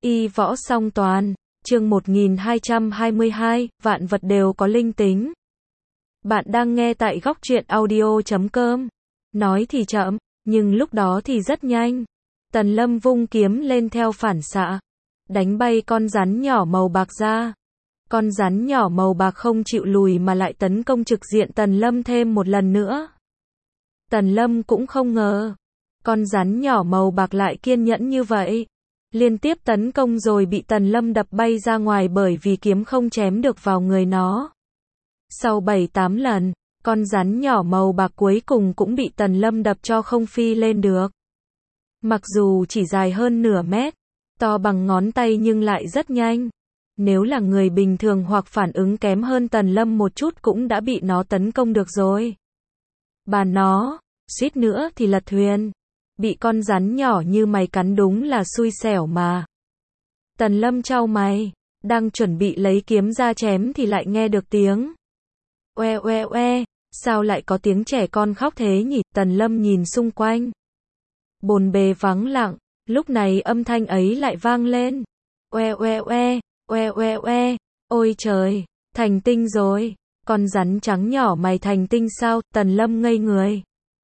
Y võ song toàn, chương 1222, vạn vật đều có linh tính. Bạn đang nghe tại góc truyện audio.com. Nói thì chậm, nhưng lúc đó thì rất nhanh. Tần Lâm vung kiếm lên theo phản xạ, đánh bay con rắn nhỏ màu bạc ra. Con rắn nhỏ màu bạc không chịu lùi mà lại tấn công trực diện Tần Lâm thêm một lần nữa. Tần Lâm cũng không ngờ, con rắn nhỏ màu bạc lại kiên nhẫn như vậy. Liên tiếp tấn công rồi bị Tần Lâm đập bay ra ngoài bởi vì kiếm không chém được vào người nó. Sau 7-8 lần, con rắn nhỏ màu bạc cuối cùng cũng bị Tần Lâm đập cho không phi lên được. Mặc dù chỉ dài hơn nửa mét, to bằng ngón tay nhưng lại rất nhanh. Nếu là người bình thường hoặc phản ứng kém hơn Tần Lâm một chút cũng đã bị nó tấn công được rồi. Bà nó, suýt nữa thì lật thuyền. Bị con rắn nhỏ như mày cắn đúng là xui xẻo mà. Tần Lâm chau mày, đang chuẩn bị lấy kiếm ra chém thì lại nghe được tiếng. Oe oe oe, sao lại có tiếng trẻ con khóc thế nhỉ? Tần Lâm nhìn xung quanh. Bồn bề vắng lặng, lúc này âm thanh ấy lại vang lên. Oe oe oe, oe oe oe, ôi trời, thành tinh rồi. Con rắn trắng nhỏ mày thành tinh sao? Tần Lâm ngây người.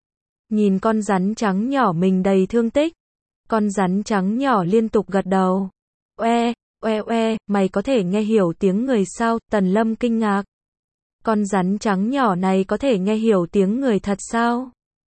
Nhìn con rắn trắng nhỏ mình đầy thương tích. Con rắn trắng nhỏ liên tục gật đầu. Oe, oe oe, mày có thể nghe hiểu tiếng người sao? Tần Lâm kinh ngạc. Con rắn trắng nhỏ này có thể nghe hiểu tiếng người thật sao?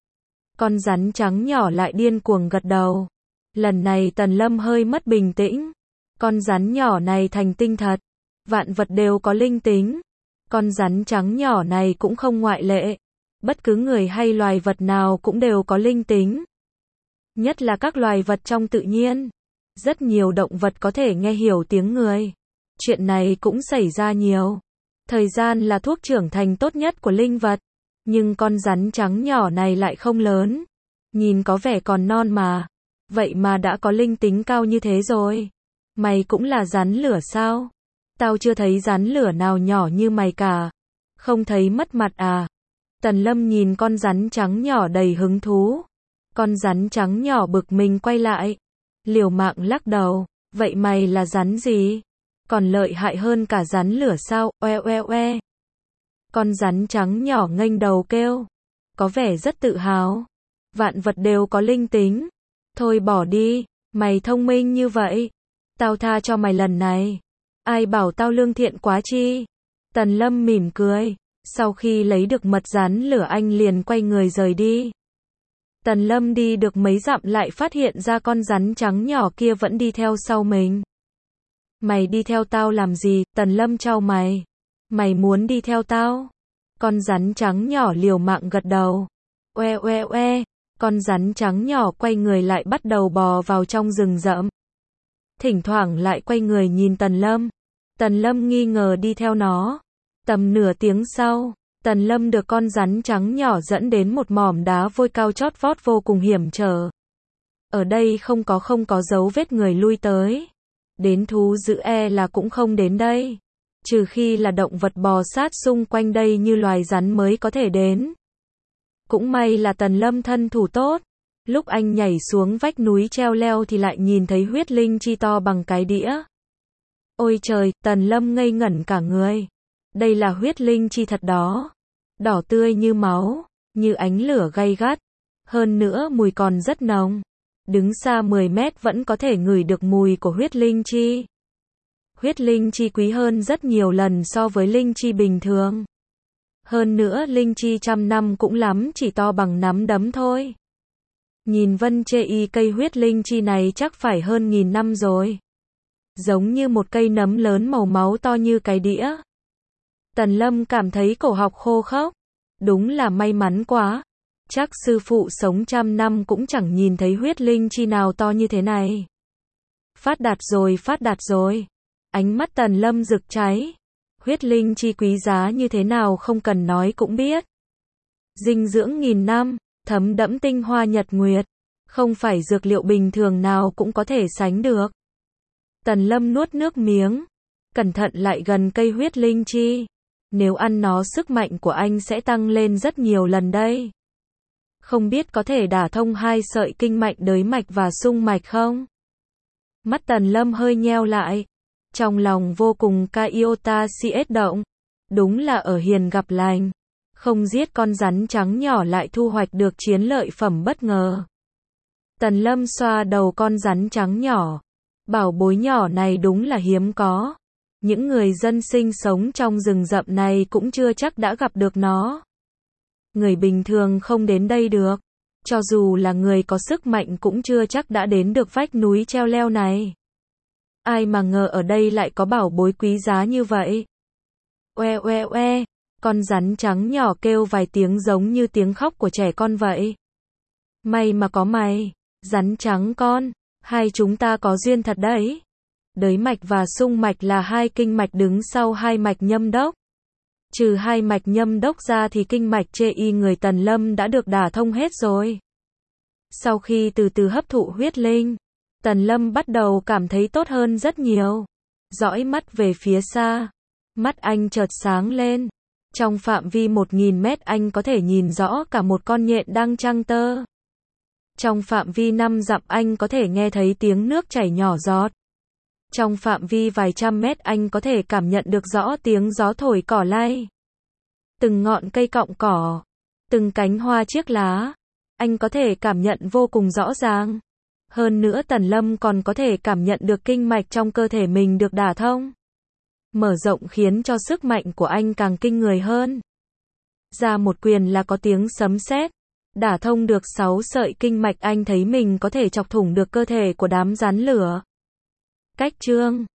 Con rắn trắng nhỏ lại điên cuồng gật đầu. Lần này Tần Lâm hơi mất bình tĩnh. Con rắn nhỏ này thành tinh thật. Vạn vật đều có linh tính. Con rắn trắng nhỏ này cũng không ngoại lệ. Bất cứ người hay loài vật nào cũng đều có linh tính. Nhất là các loài vật trong tự nhiên. Rất nhiều động vật có thể nghe hiểu tiếng người. Chuyện này cũng xảy ra nhiều. Thời gian là thuốc trưởng thành tốt nhất của linh vật. Nhưng con rắn trắng nhỏ này lại không lớn. Nhìn có vẻ còn non mà. Vậy mà đã có linh tính cao như thế rồi. Mày cũng là rắn lửa sao? Tao chưa thấy rắn lửa nào nhỏ như mày cả. Không thấy mất mặt à? Tần Lâm nhìn con rắn trắng nhỏ đầy hứng thú. Con rắn trắng nhỏ bực mình quay lại. Liều mạng lắc đầu. Vậy mày là rắn gì? Còn lợi hại hơn cả rắn lửa sao? Oe oe oe. Con rắn trắng nhỏ nghênh đầu kêu. Có vẻ rất tự hào. Vạn vật đều có linh tính. Thôi bỏ đi. Mày thông minh như vậy. Tao tha cho mày lần này. Ai bảo tao lương thiện quá chi? Tần Lâm mỉm cười. Sau khi lấy được mật rắn lửa anh liền quay người rời đi. Tần Lâm đi được mấy dặm lại phát hiện ra con rắn trắng nhỏ kia vẫn đi theo sau mình. Mày đi theo tao làm gì? Tần Lâm chau mày. Mày muốn đi theo tao? Con rắn trắng nhỏ liều mạng gật đầu. Oe oe oe, con rắn trắng nhỏ quay người lại bắt đầu bò vào trong rừng rậm. Thỉnh thoảng lại quay người nhìn Tần Lâm. Tần Lâm nghi ngờ đi theo nó. Tầm nửa tiếng sau, Tần Lâm được con rắn trắng nhỏ dẫn đến một mỏm đá vôi cao chót vót vô cùng hiểm trở. Ở đây không có dấu vết người lui tới. Đến thú dữ là cũng không đến đây. Trừ khi là động vật bò sát xung quanh đây như loài rắn mới có thể đến. Cũng may là Tần Lâm thân thủ tốt. Lúc anh nhảy xuống vách núi treo leo thì lại nhìn thấy huyết linh chi to bằng cái đĩa. Ôi trời, Tần Lâm ngây ngẩn cả người. Đây là huyết linh chi thật đó. Đỏ tươi như máu, như ánh lửa gay gắt. Hơn nữa mùi còn rất nồng. Đứng xa 10 mét vẫn có thể ngửi được mùi của huyết linh chi. Huyết linh chi quý hơn rất nhiều lần so với linh chi bình thường. Hơn nữa linh chi 100 năm cũng lắm chỉ to bằng nắm đấm thôi. Nhìn vân chê y cây huyết linh chi này chắc phải hơn 1000 năm rồi. Giống như một cây nấm lớn màu máu to như cái đĩa. Tần Lâm cảm thấy cổ họng khô khốc. Đúng là may mắn quá. Chắc sư phụ sống 100 năm cũng chẳng nhìn thấy huyết linh chi nào to như thế này. Phát đạt rồi, phát đạt rồi. Ánh mắt Tần Lâm rực cháy. Huyết linh chi quý giá như thế nào không cần nói cũng biết. Dinh dưỡng 1000 năm, thấm đẫm tinh hoa nhật nguyệt. Không phải dược liệu bình thường nào cũng có thể sánh được. Tần Lâm nuốt nước miếng. Cẩn thận lại gần cây huyết linh chi. Nếu ăn nó sức mạnh của anh sẽ tăng lên rất nhiều lần đây. Không biết có thể đả thông 2 sợi kinh mạch đới mạch và xung mạch không? Mắt Tần Lâm hơi nheo lại. Trong lòng vô cùng Iota CS động. Đúng là ở hiền gặp lành. Không giết con rắn trắng nhỏ lại thu hoạch được chiến lợi phẩm bất ngờ. Tần Lâm xoa đầu con rắn trắng nhỏ. Bảo bối nhỏ này đúng là hiếm có. Những người dân sinh sống trong rừng rậm này cũng chưa chắc đã gặp được nó. Người bình thường không đến đây được. Cho dù là người có sức mạnh cũng chưa chắc đã đến được vách núi treo leo này. Ai mà ngờ ở đây lại có bảo bối quý giá như vậy. Oe oe oe, con rắn trắng nhỏ kêu vài tiếng giống như tiếng khóc của trẻ con vậy. May mà có mày, rắn trắng con, hai chúng ta có duyên thật đấy. Đới mạch và xung mạch là hai kinh mạch đứng sau hai mạch nhâm đốc. Trừ hai mạch nhâm đốc ra thì kinh mạch chê y người Tần Lâm đã được đả thông hết rồi. Sau khi từ từ hấp thụ huyết linh, Tần Lâm bắt đầu cảm thấy tốt hơn rất nhiều. Dõi mắt về phía xa, mắt anh chợt sáng lên. Trong phạm vi 1000 mét anh có thể nhìn rõ cả một con nhện đang trăng tơ. Trong phạm vi 5 dặm anh có thể nghe thấy tiếng nước chảy nhỏ giọt. Trong phạm vi vài trăm mét anh có thể cảm nhận được rõ tiếng gió thổi cỏ lay. Từng ngọn cây cọng cỏ, từng cánh hoa chiếc lá, anh có thể cảm nhận vô cùng rõ ràng. Hơn nữa Tần Lâm còn có thể cảm nhận được kinh mạch trong cơ thể mình được đả thông. Mở rộng khiến cho sức mạnh của anh càng kinh người hơn. Ra một quyền là có tiếng sấm sét, đả thông được 6 sợi kinh mạch anh thấy mình có thể chọc thủng được cơ thể của đám rắn lửa. Cách chương